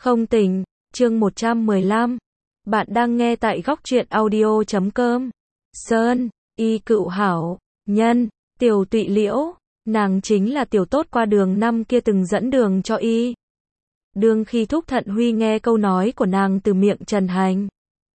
Không tỉnh, chương 115. Bạn đang nghe tại góc truyện audio.com. Sơn, y cựu hảo, nhân, Tiểu Tụy Liễu, nàng chính là tiểu tốt qua đường năm kia từng dẫn đường cho y. Đương khi Thúc Thận Huy nghe câu nói của nàng từ miệng Trần Hành,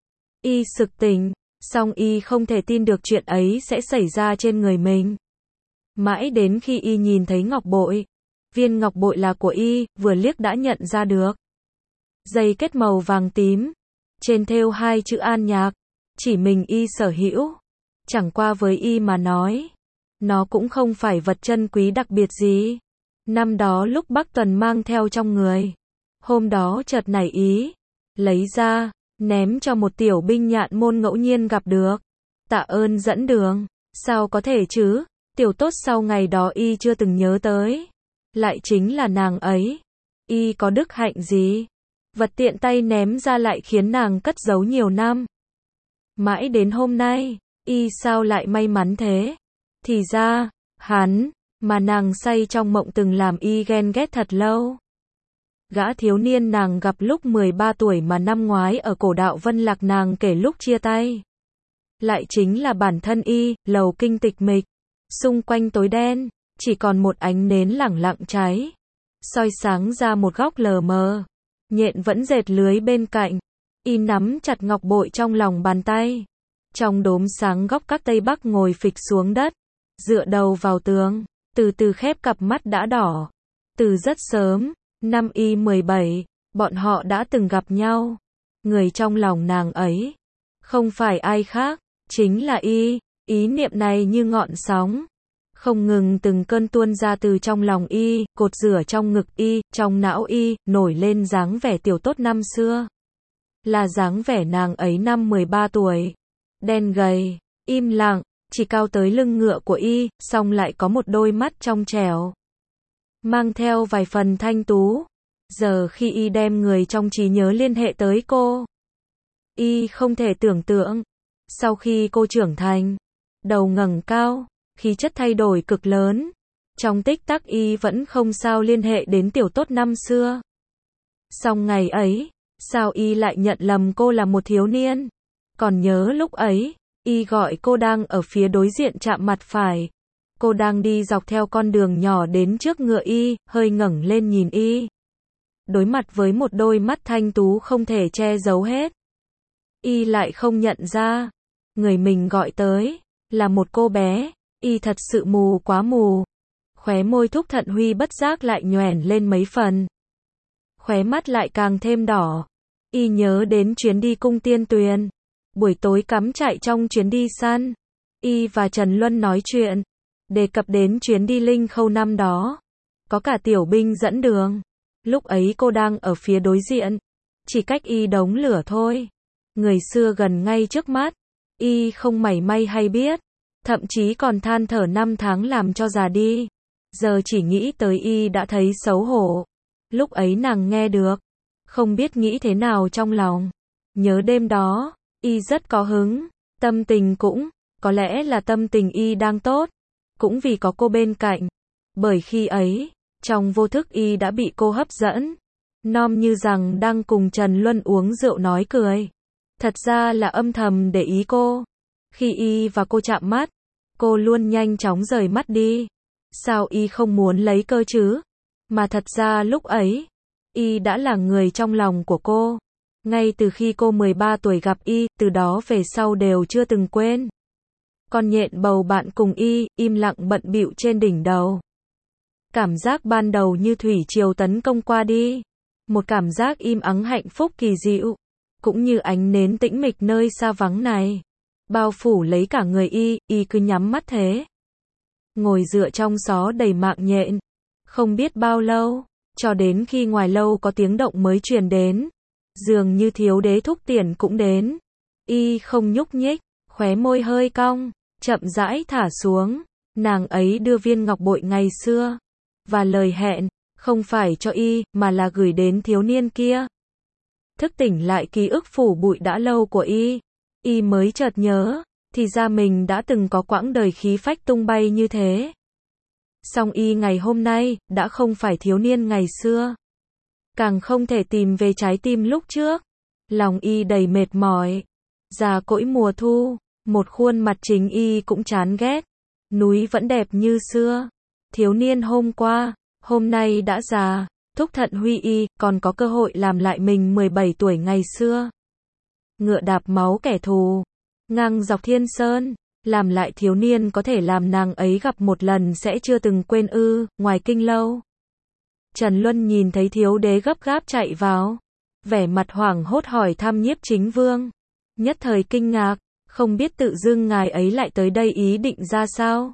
y sực tỉnh, song y không thể tin được chuyện ấy sẽ xảy ra trên người mình. Mãi đến khi y nhìn thấy ngọc bội, viên ngọc bội là của y, vừa liếc đã nhận ra được. Dây kết màu vàng tím, trên thêu hai chữ An Nhạc, chỉ mình y sở hữu. Chẳng qua với y mà nói, nó cũng không phải vật chân quý đặc biệt gì. Năm đó lúc Bắc Tuần mang theo trong người, hôm đó chợt nảy ý, lấy ra, ném cho một tiểu binh nhạn môn ngẫu nhiên gặp được. Tạ ơn dẫn đường, sao có thể chứ, tiểu tốt sau ngày đó y chưa từng nhớ tới. Lại chính là nàng ấy, y có đức hạnh gì? Vật tiện tay ném ra lại khiến nàng cất giấu nhiều năm. Mãi đến hôm nay, y sao lại may mắn thế? Thì ra, hắn, mà nàng say trong mộng từng làm y ghen ghét thật lâu. Gã thiếu niên nàng gặp lúc 13 tuổi mà năm ngoái ở cổ đạo Vân Lạc nàng kể lúc chia tay. Lại chính là bản thân y, lầu kinh tịch mịch. Xung quanh tối đen, chỉ còn một ánh nến lẳng lặng cháy. Soi sáng ra một góc lờ mờ. Nhện vẫn dệt lưới bên cạnh. Y nắm chặt ngọc bội trong lòng bàn tay. Trong đốm sáng góc các tây bắc ngồi phịch xuống đất. Dựa đầu vào tường. Từ từ khép cặp mắt đã đỏ. Từ rất sớm, năm y 17, bọn họ đã từng gặp nhau. Người trong lòng nàng ấy, không phải ai khác, chính là y. Ý niệm này như ngọn sóng, không ngừng từng cơn tuôn ra từ trong lòng y, cột rửa trong ngực y, trong não y, nổi lên dáng vẻ tiểu tốt năm xưa. Là dáng vẻ nàng ấy năm 13 tuổi. Đen gầy, im lặng, chỉ cao tới lưng ngựa của y, song lại có một đôi mắt trong trẻo. Mang theo vài phần thanh tú. Giờ khi y đem người trong trí nhớ liên hệ tới cô, y không thể tưởng tượng. Sau khi cô trưởng thành, đầu ngẩng cao, khí chất thay đổi cực lớn. Trong tích tắc y vẫn không sao liên hệ đến tiểu tốt năm xưa. Song ngày ấy, sao y lại nhận lầm cô là một thiếu niên? Còn nhớ lúc ấy, y gọi cô đang ở phía đối diện chạm mặt phải. Cô đang đi dọc theo con đường nhỏ đến trước ngựa y, hơi ngẩng lên nhìn y. Đối mặt với một đôi mắt thanh tú không thể che giấu hết. Y lại không nhận ra, người mình gọi tới là một cô bé. Y thật sự mù quá mù. Khóe môi Thúc Thận Huy bất giác lại nhoẻn lên mấy phần. Khóe mắt lại càng thêm đỏ. Y nhớ đến chuyến đi cung Tiên Tuyền. Buổi tối cắm trại trong chuyến đi săn. Y và Trần Luân nói chuyện, đề cập đến chuyến đi Linh Khâu năm đó. Có cả tiểu binh dẫn đường. Lúc ấy cô đang ở phía đối diện, chỉ cách y đống lửa thôi. Người xưa gần ngay trước mắt. Y không mảy may hay biết. Thậm chí còn than thở năm tháng làm cho già đi. Giờ chỉ nghĩ tới y đã thấy xấu hổ. Lúc ấy nàng nghe được, không biết nghĩ thế nào trong lòng. Nhớ đêm đó, y rất có hứng. Tâm tình cũng, có lẽ là tâm tình y đang tốt. Cũng vì có cô bên cạnh. Bởi khi ấy, trong vô thức y đã bị cô hấp dẫn. Nom như rằng đang cùng Trần Luân uống rượu nói cười. Thật ra là âm thầm để ý cô. Khi y và cô chạm mắt, cô luôn nhanh chóng rời mắt đi. Sao y không muốn lấy cơ chứ? Mà thật ra lúc ấy, y đã là người trong lòng của cô. Ngay từ khi cô 13 tuổi gặp y, từ đó về sau đều chưa từng quên. Con nhện bầu bạn cùng y, im lặng bận bịu trên đỉnh đầu. Cảm giác ban đầu như thủy triều tấn công qua đi. Một cảm giác im ắng hạnh phúc kỳ dịu. Cũng như ánh nến tĩnh mịch nơi xa vắng này. Bao phủ lấy cả người y cứ nhắm mắt thế. Ngồi dựa trong gió đầy mạng nhện. Không biết bao lâu, cho đến khi ngoài lâu có tiếng động mới truyền đến. Dường như thiếu đế Thúc Tiền cũng đến. Y không nhúc nhích, khóe môi hơi cong, chậm rãi thả xuống. Nàng ấy đưa viên ngọc bội ngày xưa. Và lời hẹn, không phải cho y, mà là gửi đến thiếu niên kia. Thức tỉnh lại ký ức phủ bụi đã lâu của y. Y mới chợt nhớ, thì ra mình đã từng có quãng đời khí phách tung bay như thế. Song y ngày hôm nay, đã không phải thiếu niên ngày xưa. càng không thể tìm về trái tim lúc trước. Lòng y đầy mệt mỏi. Già cỗi mùa thu, một khuôn mặt chính y cũng chán ghét. Núi vẫn đẹp như xưa. Thiếu niên hôm qua, hôm nay đã già. Thúc Thận Huy y còn có cơ hội làm lại mình 17 tuổi ngày xưa. Ngựa đạp máu kẻ thù, ngang dọc thiên sơn, làm lại thiếu niên có thể làm nàng ấy gặp một lần sẽ chưa từng quên ư. Ngoài kinh lâu, Trần Luân nhìn thấy thiếu đế gấp gáp chạy vào, vẻ mặt hoảng hốt hỏi thăm Nhiếp Chính Vương. Nhất thời kinh ngạc, không biết tự dưng ngài ấy lại tới đây ý định ra sao.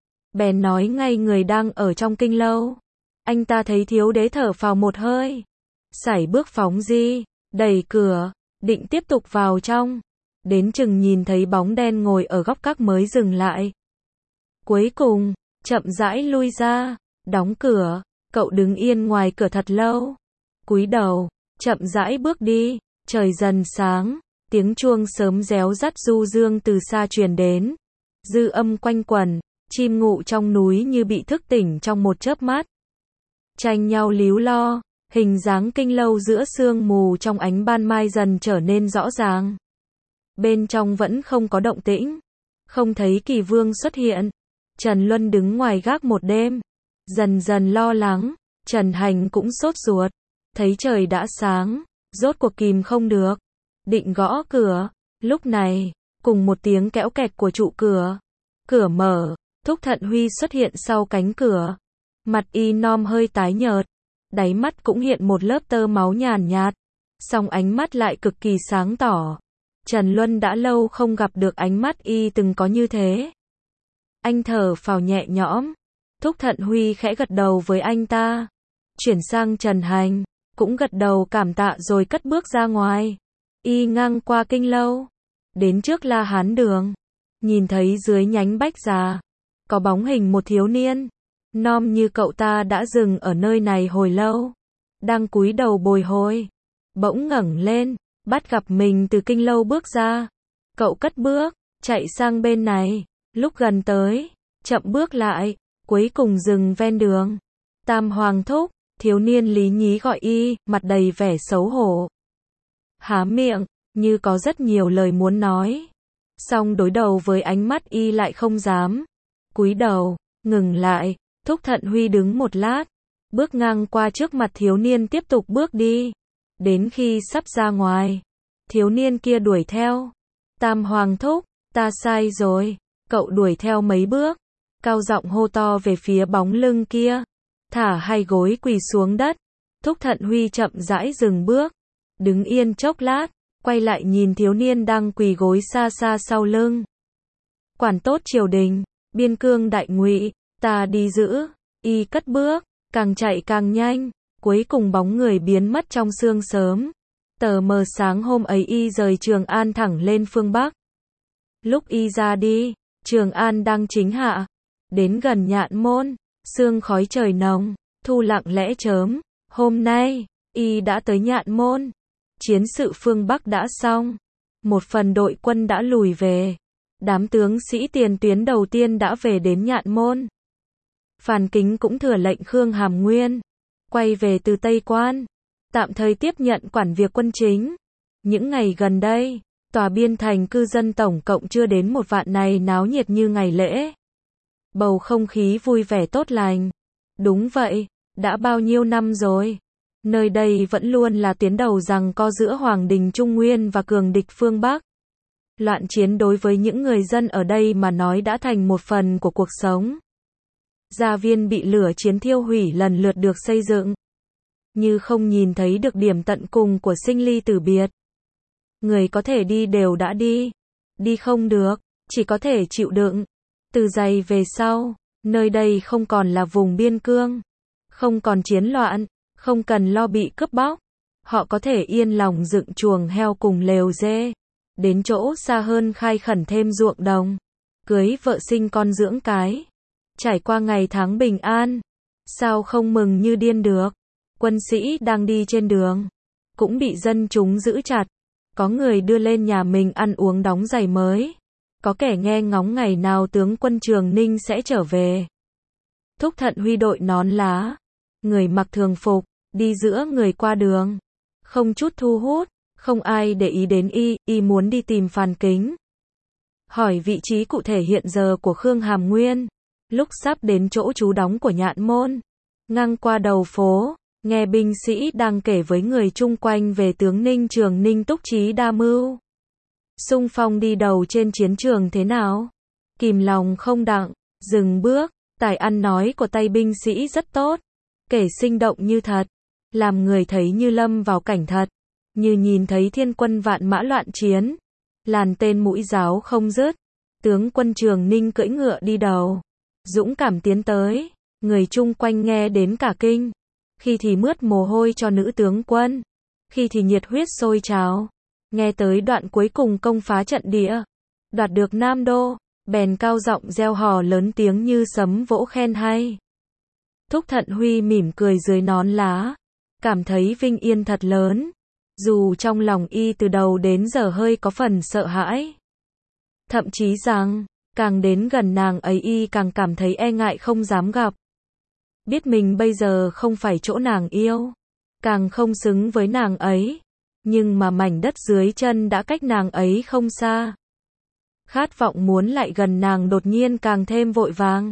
Bèn nói ngay người đang ở trong kinh lâu. Anh ta thấy thiếu đế thở phào một hơi, sải bước phóng đi, đẩy cửa, định tiếp tục vào trong. Đến chừng nhìn thấy bóng đen ngồi ở góc các mới dừng lại. Cuối cùng, chậm rãi lui ra, đóng cửa, cậu đứng yên ngoài cửa thật lâu. Cúi đầu, chậm rãi bước đi, trời dần sáng, tiếng chuông sớm réo rắt du dương từ xa truyền đến. Dư âm quanh quẩn, chim ngụ trong núi như bị thức tỉnh trong một chớp mắt. Tranh nhau líu lo, hình dáng kinh lâu giữa sương mù trong ánh ban mai dần trở nên rõ ràng. Bên trong vẫn không có động tĩnh, không thấy Kỳ Vương xuất hiện. Trần Luân đứng ngoài gác một đêm, dần dần lo lắng. Trần Hành cũng sốt ruột, thấy trời đã sáng, rốt cuộc kìm không được, định gõ cửa. Lúc này, cùng một tiếng kéo kẹt của trụ cửa, cửa mở, Thúc Thận Huy xuất hiện sau cánh cửa. Mặt y nom hơi tái nhợt, đáy mắt cũng hiện một lớp tơ máu nhàn nhạt, song ánh mắt lại cực kỳ sáng tỏ. Trần Luân đã lâu không gặp được ánh mắt y từng có như thế. Anh thở phào nhẹ nhõm. Thúc Thận Huy khẽ gật đầu với anh ta. Chuyển sang Trần Hành, cũng gật đầu cảm tạ rồi cất bước ra ngoài. Y ngang qua kinh lâu, đến trước La Hán Đường, nhìn thấy dưới nhánh bách già, có bóng hình một thiếu niên, nom như cậu ta đã dừng ở nơi này hồi lâu, đang cúi đầu bồi hồi. Bỗng ngẩng lên, bắt gặp mình từ kinh lâu bước ra. Cậu cất bước, chạy sang bên này, lúc gần tới, chậm bước lại, cuối cùng dừng ven đường. Tam Hoàng thúc, thiếu niên lý nhí gọi y, mặt đầy vẻ xấu hổ. Há miệng, như có rất nhiều lời muốn nói. Song đối đầu với ánh mắt y lại không dám. Cúi đầu, ngừng lại, Thúc Thận Huy đứng một lát, bước ngang qua trước mặt thiếu niên tiếp tục bước đi. Đến khi sắp ra ngoài, thiếu niên kia đuổi theo. Tam Hoàng thúc, ta sai rồi. Cậu đuổi theo mấy bước, cao giọng hô to về phía bóng lưng kia. Thả hai gối quỳ xuống đất. Thúc Thận Huy chậm rãi dừng bước, đứng yên chốc lát, quay lại nhìn thiếu niên đang quỳ gối xa xa sau lưng. Quản tốt triều đình, biên cương đại ngụy, ta đi giữ. Y cất bước, càng chạy càng nhanh, cuối cùng bóng người biến mất trong sương sớm. Tờ mờ sáng hôm ấy y rời Trường An thẳng lên phương Bắc. Lúc y ra đi, Trường An đang chính hạ. Đến gần Nhạn Môn, sương khói trời nồng, thu lặng lẽ chớm. Hôm nay, y đã tới Nhạn Môn. Chiến sự phương Bắc đã xong. Một phần đội quân đã lùi về. Đám tướng sĩ tiền tuyến đầu tiên đã về đến Nhạn Môn. Phan Kính cũng thừa lệnh Khương Hàm Nguyên quay về từ Tây Quan, tạm thời tiếp nhận quản việc quân chính. Những ngày gần đây, tòa biên thành cư dân tổng cộng chưa đến 1 vạn này náo nhiệt như ngày lễ. Bầu không khí vui vẻ tốt lành. Đúng vậy, đã bao nhiêu năm rồi. Nơi đây vẫn luôn là tuyến đầu giằng co giữa Hoàng đình Trung Nguyên và cường địch phương Bắc. Loạn chiến đối với những người dân ở đây mà nói đã thành một phần của cuộc sống. Gia viên bị lửa chiến thiêu hủy lần lượt được xây dựng. Như không nhìn thấy được điểm tận cùng của sinh ly tử biệt. Người có thể đi đều đã đi. Đi không được, chỉ có thể chịu đựng. Từ giây về sau, nơi đây không còn là vùng biên cương. Không còn chiến loạn, không cần lo bị cướp bóc. Họ có thể yên lòng dựng chuồng heo cùng lều dê. Đến chỗ xa hơn khai khẩn thêm ruộng đồng. Cưới vợ sinh con dưỡng cái. Trải qua ngày tháng bình an. Sao không mừng như điên được. Quân sĩ đang đi trên đường, cũng bị dân chúng giữ chặt. Có người đưa lên nhà mình ăn uống đóng giày mới. Có kẻ nghe ngóng ngày nào tướng quân Trường Ninh sẽ trở về. Thúc Thận Huy đội nón lá, người mặc thường phục, đi giữa người qua đường. Không chút thu hút, không ai để ý đến y muốn đi tìm Phan Kính. Hỏi vị trí cụ thể hiện giờ của Khương Hàm Nguyên. Lúc sắp đến chỗ trú đóng của Nhạn Môn, ngang qua đầu phố, nghe binh sĩ đang kể với người chung quanh về tướng Ninh Trường Ninh túc trí đa mưu. Xung phong đi đầu trên chiến trường thế nào? Kìm lòng không đặng, dừng bước, tài ăn nói của tay binh sĩ rất tốt, kể sinh động như thật, làm người thấy như lâm vào cảnh thật, như nhìn thấy thiên quân vạn mã loạn chiến, làn tên mũi giáo không dứt, tướng quân Trường Ninh cưỡi ngựa đi đầu, dũng cảm tiến tới, người chung quanh nghe đến cả kinh, khi thì mướt mồ hôi cho nữ tướng quân, khi thì nhiệt huyết sôi trào, nghe tới đoạn cuối cùng công phá trận địa, đoạt được Nam Đô, bèn cao giọng reo hò lớn tiếng như sấm vỗ khen hay. Thúc Thận Huy mỉm cười dưới nón lá, cảm thấy vinh yên thật lớn, dù trong lòng y từ đầu đến giờ hơi có phần sợ hãi. Thậm chí rằng, càng đến gần nàng ấy y càng cảm thấy e ngại không dám gặp. Biết mình bây giờ không phải chỗ nàng yêu, càng không xứng với nàng ấy, nhưng mà mảnh đất dưới chân đã cách nàng ấy không xa. Khát vọng muốn lại gần nàng đột nhiên càng thêm vội vàng.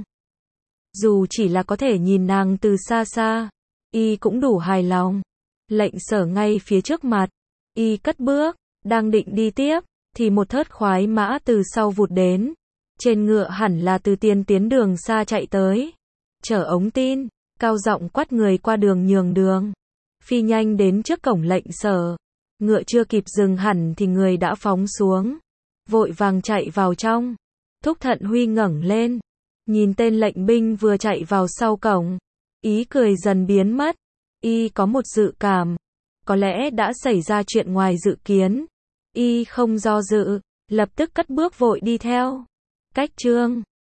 Dù chỉ là có thể nhìn nàng từ xa xa, y cũng đủ hài lòng. Lệnh Sở ngay phía trước mặt, y cất bước, đang định đi tiếp, thì một thớt khoái mã từ sau vụt đến. Trên ngựa hẳn là Từ Tiên tiến đường xa chạy tới, chở ống tin, cao giọng quát người qua đường nhường đường. Phi nhanh đến trước cổng Lệnh Sở, ngựa chưa kịp dừng hẳn thì người đã phóng xuống, vội vàng chạy vào trong. Thúc Thận Huy ngẩng lên, nhìn tên lệnh binh vừa chạy vào sau cổng, ý cười dần biến mất, y có một dự cảm, có lẽ đã xảy ra chuyện ngoài dự kiến. Y không do dự, lập tức cất bước vội đi theo. Cách chương